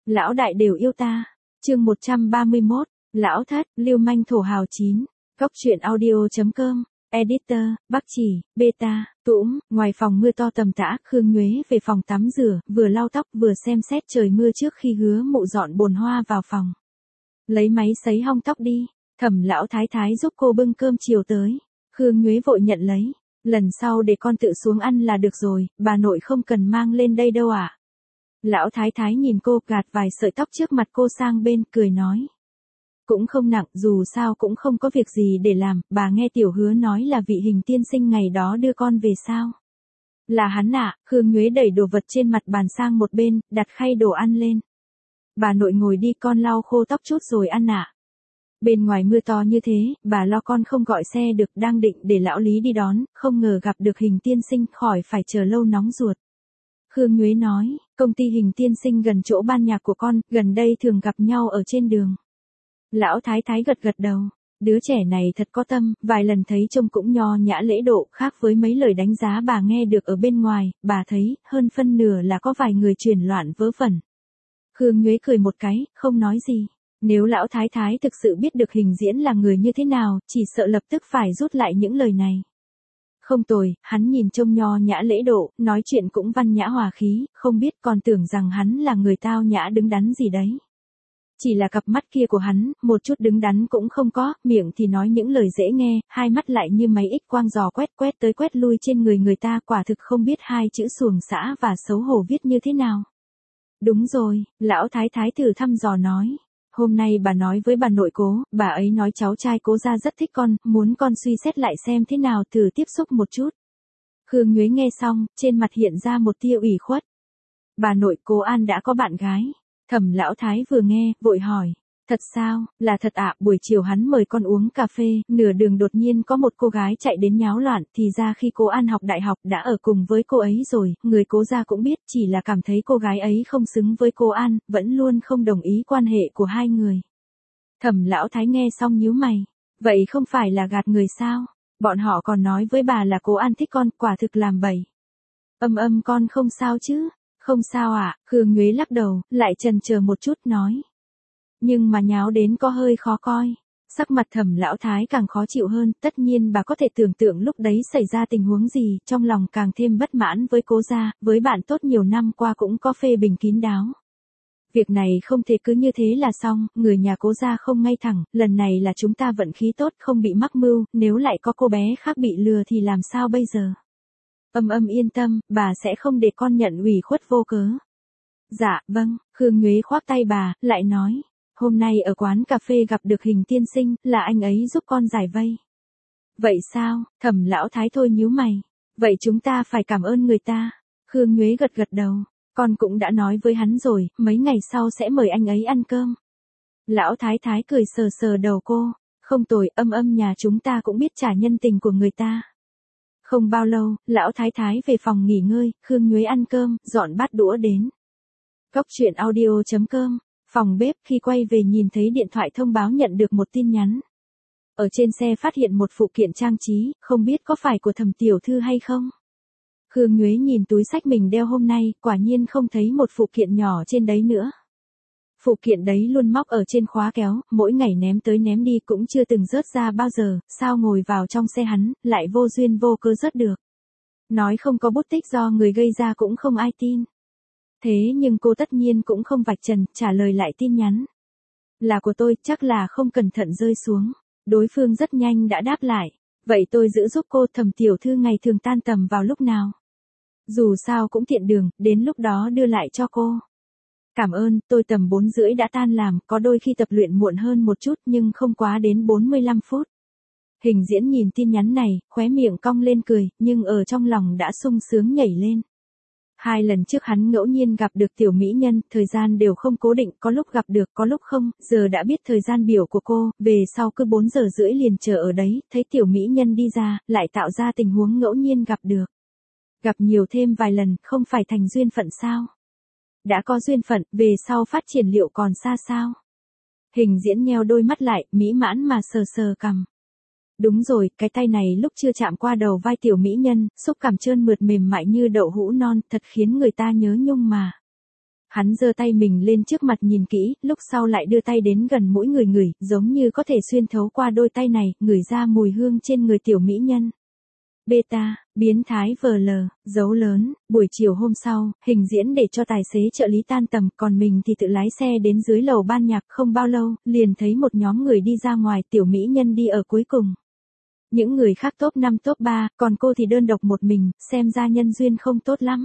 Lão đại đều yêu ta. Chương 131, Lão thất, lưu manh thổ hào 9. Góc truyện audio.com. Editor, Bắc Chỉ, Beta, Tũm. Ngoài phòng mưa to tầm tã, Khương Nhuế về phòng tắm rửa, vừa lau tóc vừa xem xét trời mưa trước khi hứa mụ dọn bồn hoa vào phòng. Lấy máy sấy hong tóc đi. Thẩm lão thái thái giúp cô bưng cơm chiều tới. Khương Nhuế vội nhận lấy. Lần sau để con tự xuống ăn là được rồi, bà nội không cần mang lên đây đâu ạ. Lão thái thái nhìn cô, gạt vài sợi tóc trước mặt cô sang bên, cười nói. Cũng không nặng, dù sao cũng không có việc gì để làm, bà nghe tiểu hứa nói là vị Hình tiên sinh ngày đó đưa con về sao. Là hắn ạ. Khương Nhuế đẩy đồ vật trên mặt bàn sang một bên, đặt khay đồ ăn lên. Bà nội ngồi đi, con lau khô tóc chút rồi ăn ạ. Bên ngoài mưa to như thế, bà lo con không gọi xe được, đang định để lão Lý đi đón, không ngờ gặp được Hình tiên sinh, khỏi phải chờ lâu nóng ruột. Khương Nhuế nói, công ty Hình tiên sinh gần chỗ ban nhạc của con, gần đây thường gặp nhau ở trên đường. Lão thái thái gật gật đầu, đứa trẻ này thật có tâm, vài lần thấy trông cũng nho nhã lễ độ, khác với mấy lời đánh giá bà nghe được ở bên ngoài, bà thấy, hơn phân nửa là có vài người truyền loạn vớ vẩn. Khương Nhuế cười một cái, không nói gì. Nếu lão thái thái thực sự biết được Hình diễn là người như thế nào, chỉ sợ lập tức phải rút lại những lời này. Không tồi, hắn nhìn trông nho nhã lễ độ, nói chuyện cũng văn nhã hòa khí, không biết còn tưởng rằng hắn là người tao nhã đứng đắn gì đấy. Chỉ là cặp mắt kia của hắn, một chút đứng đắn cũng không có, miệng thì nói những lời dễ nghe, hai mắt lại như máy X quang dò quét quét tới quét lui trên người ta, quả thực không biết hai chữ xuồng xã và xấu hổ viết như thế nào. Đúng rồi, lão thái thái thử thăm dò nói. Hôm nay bà nói với bà nội Cố, bà ấy nói cháu trai Cố gia rất thích con, muốn con suy xét lại xem thế nào, thử tiếp xúc một chút. Khương Nhuế nghe xong, trên mặt hiện ra một tia ủy khuất. Bà nội Cố An đã có bạn gái. Thẩm lão thái vừa nghe, vội hỏi. Thật sao, là thật ạ. Buổi chiều hắn mời con uống cà phê, nửa đường đột nhiên có một cô gái chạy đến nháo loạn, thì ra khi Cố An học đại học đã ở cùng với cô ấy rồi, người Cố gia cũng biết, chỉ là cảm thấy cô gái ấy không xứng với Cố An, vẫn luôn không đồng ý quan hệ của hai người. Thẩm lão thái nghe xong nhíu mày, vậy không phải là gạt người sao? Bọn họ còn nói với bà là Cố An thích con, quả thực làm bậy. Con không sao chứ? Không sao ạ. Khương Nhuế lắc đầu, lại chần chờ một chút nói. Nhưng mà nháo đến có hơi khó coi. Sắc mặt Thẩm lão thái càng khó chịu hơn, tất nhiên bà có thể tưởng tượng lúc đấy xảy ra tình huống gì, trong lòng càng thêm bất mãn với Cố gia, với bạn tốt nhiều năm qua cũng có phê bình kín đáo. Việc này không thể cứ như thế là xong, người nhà Cố gia không ngay thẳng, lần này là chúng ta vận khí tốt không bị mắc mưu, nếu lại có cô bé khác bị lừa thì làm sao bây giờ? Yên tâm, bà sẽ không để con nhận ủy khuất vô cớ. Dạ, vâng. Khương Nhuế khoác tay bà, lại nói. Hôm nay ở quán cà phê gặp được Hình tiên sinh, là anh ấy giúp con giải vây. Vậy sao? Thẩm lão thái thôi nhíu mày. Vậy chúng ta phải cảm ơn người ta. Khương Nhuế gật gật đầu. Con cũng đã nói với hắn rồi, mấy ngày sau sẽ mời anh ấy ăn cơm. Lão thái thái cười sờ sờ đầu cô. Không tồi, nhà chúng ta cũng biết trả nhân tình của người ta. Không bao lâu, lão thái thái về phòng nghỉ ngơi, Khương Nhuế ăn cơm, dọn bát đũa đến. Góc truyện audio.com. Phòng bếp, khi quay về nhìn thấy điện thoại thông báo nhận được một tin nhắn. Ở trên xe phát hiện một phụ kiện trang trí, không biết có phải của Thẩm tiểu thư hay không. Khương Nhuế nhìn túi xách mình đeo hôm nay, quả nhiên không thấy một phụ kiện nhỏ trên đấy nữa. Phụ kiện đấy luôn móc ở trên khóa kéo, mỗi ngày ném tới ném đi cũng chưa từng rớt ra bao giờ, sao ngồi vào trong xe hắn, lại vô duyên vô cớ rớt được. Nói không có bút tích do người gây ra cũng không ai tin. Thế nhưng cô tất nhiên cũng không vạch trần, trả lời lại tin nhắn. Là của tôi, chắc là không cẩn thận rơi xuống. Đối phương rất nhanh đã đáp lại. Vậy tôi giữ giúp cô. Thẩm tiểu thư ngày thường tan tầm vào lúc nào? Dù sao cũng tiện đường, đến lúc đó đưa lại cho cô. Cảm ơn, tôi tầm 4:30 đã tan làm, có đôi khi tập luyện muộn hơn một chút nhưng không quá đến 45 phút. Hình diễn nhìn tin nhắn này, khóe miệng cong lên cười, nhưng ở trong lòng đã sung sướng nhảy lên. 2 lần trước hắn ngẫu nhiên gặp được tiểu mỹ nhân, thời gian đều không cố định, có lúc gặp được, có lúc không, giờ đã biết thời gian biểu của cô, về sau cứ 4:30 liền chờ ở đấy, thấy tiểu mỹ nhân đi ra, lại tạo ra tình huống ngẫu nhiên gặp được. Gặp nhiều thêm vài lần, không phải thành duyên phận sao? Đã có duyên phận, về sau phát triển liệu còn xa sao? Hình diễn nheo đôi mắt lại, mỹ mãn mà sờ sờ cằm. Đúng rồi, cái tay này lúc chưa chạm qua đầu vai tiểu mỹ nhân, xúc cảm trơn mượt mềm mại như đậu hũ non, thật khiến người ta nhớ nhung mà. Hắn giơ tay mình lên trước mặt nhìn kỹ, lúc sau lại đưa tay đến gần mũi người ngửi, giống như có thể xuyên thấu qua đôi tay này, ngửi ra mùi hương trên người tiểu mỹ nhân. Beta, biến thái VL, dấu lớn, buổi chiều hôm sau, Hình diễn để cho tài xế trợ lý tan tầm, còn mình thì tự lái xe đến dưới lầu ban nhạc, không bao lâu, liền thấy một nhóm người đi ra ngoài, tiểu mỹ nhân đi ở cuối cùng. Những người khác top 5 top 3, còn cô thì đơn độc một mình, xem ra nhân duyên không tốt lắm.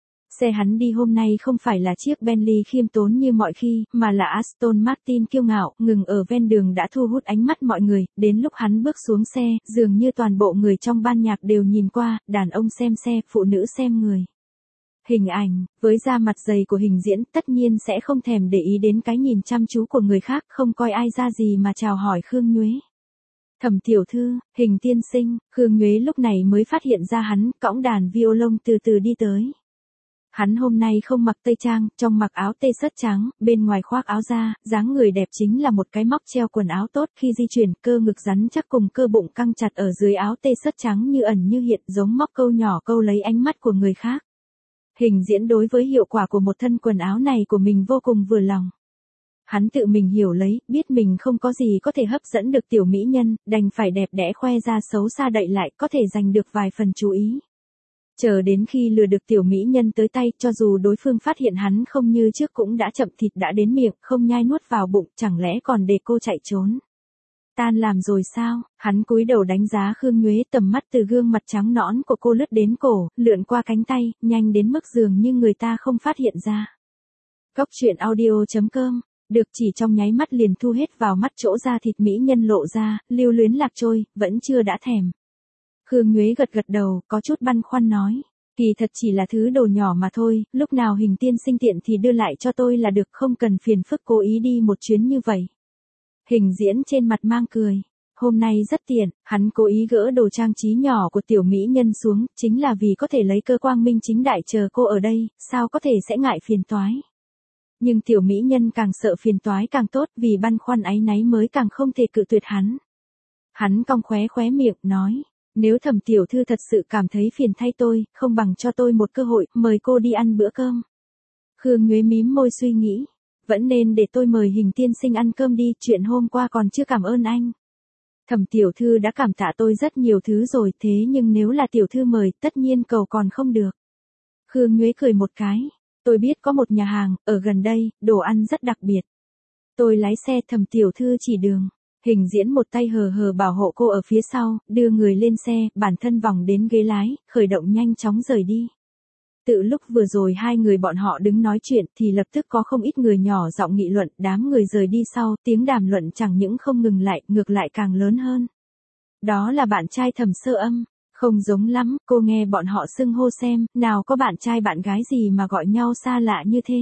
Xe hắn đi hôm nay không phải là chiếc Bentley khiêm tốn như mọi khi, mà là Aston Martin kiêu ngạo, ngừng ở ven đường đã thu hút ánh mắt mọi người, đến lúc hắn bước xuống xe, dường như toàn bộ người trong ban nhạc đều nhìn qua, đàn ông xem xe, phụ nữ xem người. Hình ảnh, với da mặt dày của Hình diễn, tất nhiên sẽ không thèm để ý đến cái nhìn chăm chú của người khác, không coi ai ra gì mà chào hỏi Khương Nhuế. Thẩm tiểu thư, Hình tiên sinh, Khương Nhuế lúc này mới phát hiện ra hắn, cõng đàn violon từ từ đi tới. Hắn hôm nay không mặc tây trang, trong mặc áo tê sất trắng, bên ngoài khoác áo da, dáng người đẹp chính là một cái móc treo quần áo tốt, khi di chuyển, cơ ngực rắn chắc cùng cơ bụng căng chặt ở dưới áo tê sất trắng như ẩn như hiện, giống móc câu nhỏ câu lấy ánh mắt của người khác. Hình diễn đối với hiệu quả của một thân quần áo này của mình vô cùng vừa lòng. Hắn tự mình hiểu lấy, biết mình không có gì có thể hấp dẫn được tiểu mỹ nhân, đành phải đẹp đẽ khoe ra xấu xa đậy lại, có thể giành được vài phần chú ý. Chờ đến khi lừa được tiểu mỹ nhân tới tay, cho dù đối phương phát hiện hắn không như trước cũng đã chậm, thịt đã đến miệng, không nhai nuốt vào bụng, chẳng lẽ còn để cô chạy trốn. Tan làm rồi sao? Hắn cúi đầu đánh giá Khương Nhuế, tầm mắt từ gương mặt trắng nõn của cô lướt đến cổ, lượn qua cánh tay, nhanh đến mức dường như người ta không phát hiện ra. Cốc truyện audio.com, được chỉ trong nháy mắt liền thu hết vào mắt, chỗ da thịt mỹ nhân lộ ra, lưu luyến lạc trôi, vẫn chưa đã thèm. Khương Nhuế gật gật đầu, có chút băn khoăn nói, kỳ thật chỉ là thứ đồ nhỏ mà thôi, lúc nào Hình tiên sinh tiện thì đưa lại cho tôi là được, không cần phiền phức cố ý đi một chuyến như vậy. Hình diễn trên mặt mang cười, hôm nay rất tiện, hắn cố ý gỡ đồ trang trí nhỏ của tiểu mỹ nhân xuống, chính là vì có thể lấy cơ quang minh chính đại chờ cô ở đây, sao có thể sẽ ngại phiền toái. Nhưng tiểu mỹ nhân càng sợ phiền toái càng tốt, vì băn khoăn áy náy mới càng không thể cự tuyệt hắn. Hắn cong khóe miệng, nói, nếu Thẩm tiểu thư thật sự cảm thấy phiền thay tôi, không bằng cho tôi một cơ hội, mời cô đi ăn bữa cơm. Khương Nhuế mím môi suy nghĩ, vẫn nên để tôi mời Hình tiên sinh ăn cơm đi, chuyện hôm qua còn chưa cảm ơn anh. Thẩm tiểu thư đã cảm tạ tôi rất nhiều thứ rồi, thế nhưng nếu là tiểu thư mời, tất nhiên cầu còn không được. Khương Nhuế cười một cái, tôi biết có một nhà hàng, ở gần đây, đồ ăn rất đặc biệt. Tôi lái xe, Thẩm tiểu thư chỉ đường. Hình diễn một tay hờ bảo hộ cô ở phía sau, đưa người lên xe, bản thân vòng đến ghế lái, khởi động nhanh chóng rời đi. Tự lúc vừa rồi hai người bọn họ đứng nói chuyện thì lập tức có không ít người nhỏ giọng nghị luận, đám người rời đi sau, tiếng đàm luận chẳng những không ngừng lại, ngược lại càng lớn hơn. Đó là bạn trai Thẩm Sơ Âm, không giống lắm, cô nghe bọn họ xưng hô xem, nào có bạn trai bạn gái gì mà gọi nhau xa lạ như thế.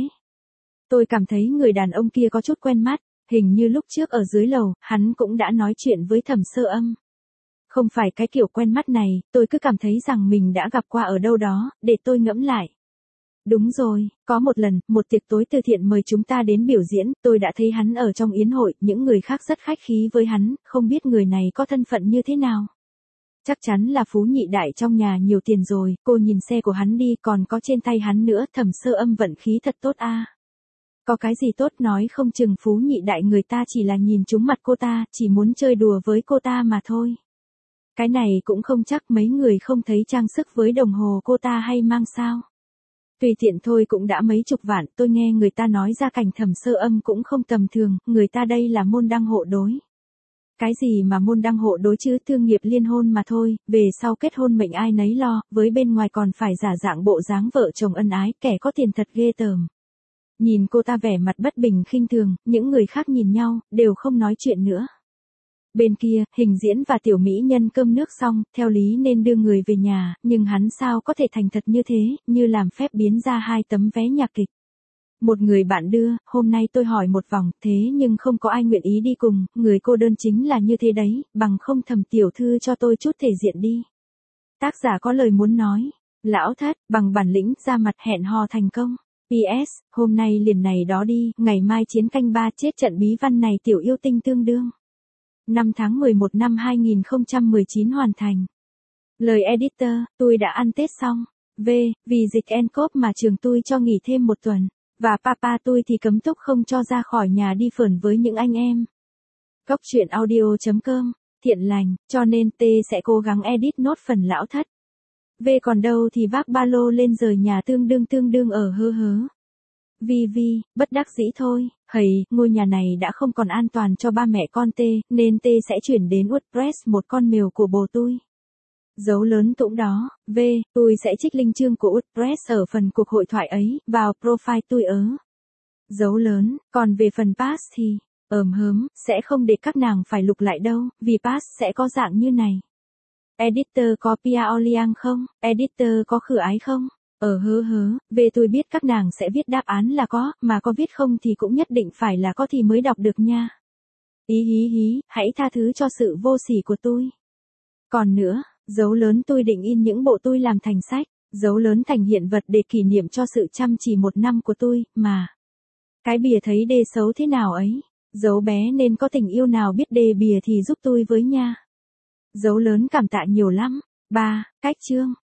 Tôi cảm thấy người đàn ông kia có chút quen mắt. Hình như lúc trước ở dưới lầu, hắn cũng đã nói chuyện với Thẩm Sơ Âm. Không phải cái kiểu quen mắt này, tôi cứ cảm thấy rằng mình đã gặp qua ở đâu đó, để tôi ngẫm lại. Đúng rồi, có một lần, một tiệc tối từ thiện mời chúng ta đến biểu diễn, tôi đã thấy hắn ở trong yến hội, những người khác rất khách khí với hắn, không biết người này có thân phận như thế nào. Chắc chắn là phú nhị đại trong nhà nhiều tiền rồi, cô nhìn xe của hắn đi, còn có trên tay hắn nữa, Thẩm Sơ Âm vận khí thật tốt a. Có cái gì tốt, nói không chừng phú nhị đại người ta chỉ là nhìn trúng mặt cô ta, chỉ muốn chơi đùa với cô ta mà thôi. Cái này cũng không chắc, mấy người không thấy trang sức với đồng hồ cô ta hay mang sao. Tùy tiện thôi cũng đã mấy chục vạn, tôi nghe người ta nói gia cảnh Thẩm Sơ Âm cũng không tầm thường, người ta đây là môn đăng hộ đối. Cái gì mà môn đăng hộ đối chứ, thương nghiệp liên hôn mà thôi, về sau kết hôn mệnh ai nấy lo, với bên ngoài còn phải giả dạng bộ dáng vợ chồng ân ái, kẻ có tiền thật ghê tởm. Nhìn cô ta vẻ mặt bất bình khinh thường, những người khác nhìn nhau, đều không nói chuyện nữa. Bên kia, Hình diễn và tiểu mỹ nhân cơm nước xong, theo lý nên đưa người về nhà, nhưng hắn sao có thể thành thật như thế, như làm phép biến ra 2 tấm vé nhạc kịch. Một người bạn đưa, hôm nay tôi hỏi một vòng, thế nhưng không có ai nguyện ý đi cùng, người cô đơn chính là như thế đấy, bằng không Thẩm tiểu thư cho tôi chút thể diện đi. Tác giả có lời muốn nói, lão thất, bằng bản lĩnh ra mặt hẹn hò thành công. PS, hôm nay liền này đó đi, ngày mai chiến canh 3 chết trận bí văn này tiểu yêu tinh tương đương. 5 tháng 11 năm 2019 hoàn thành. Lời editor, tôi đã ăn Tết xong. Vì dịch Encop mà trường tôi cho nghỉ thêm 1 tuần. Và papa tôi thì cấm túc không cho ra khỏi nhà đi phởn với những anh em. Cốc truyện audio.com, thiện lành, cho nên T sẽ cố gắng edit nốt phần lão thất. V còn đâu thì vác ba lô lên rời nhà tương đương ở hơ hớ. Vi, bất đắc dĩ thôi, ngôi nhà này đã không còn an toàn cho ba mẹ con T, nên T sẽ chuyển đến WordPress một con mèo của bồ tôi. Dấu lớn tũng đó, V, tôi sẽ trích link chương của WordPress ở phần cuộc hội thoại ấy, vào profile tôi Dấu lớn, còn về phần pass thì, sẽ không để các nàng phải lục lại đâu, vì pass sẽ có dạng như này. Editor có Pia Oliang không? Editor có khử ái không? Về tôi biết các nàng sẽ viết đáp án là có, mà có viết không thì cũng nhất định phải là có thì mới đọc được nha. Hí, hãy tha thứ cho sự vô sỉ của tôi. Còn nữa, dấu lớn tôi định in những bộ tôi làm thành sách, dấu lớn thành hiện vật để kỷ niệm cho sự chăm chỉ một năm của tôi, mà. Cái bìa thấy đê xấu thế nào ấy, dấu bé nên có tình yêu nào biết đề bìa thì giúp tôi với nha. Dấu lớn cảm tạ nhiều lắm. 3. Cách chương.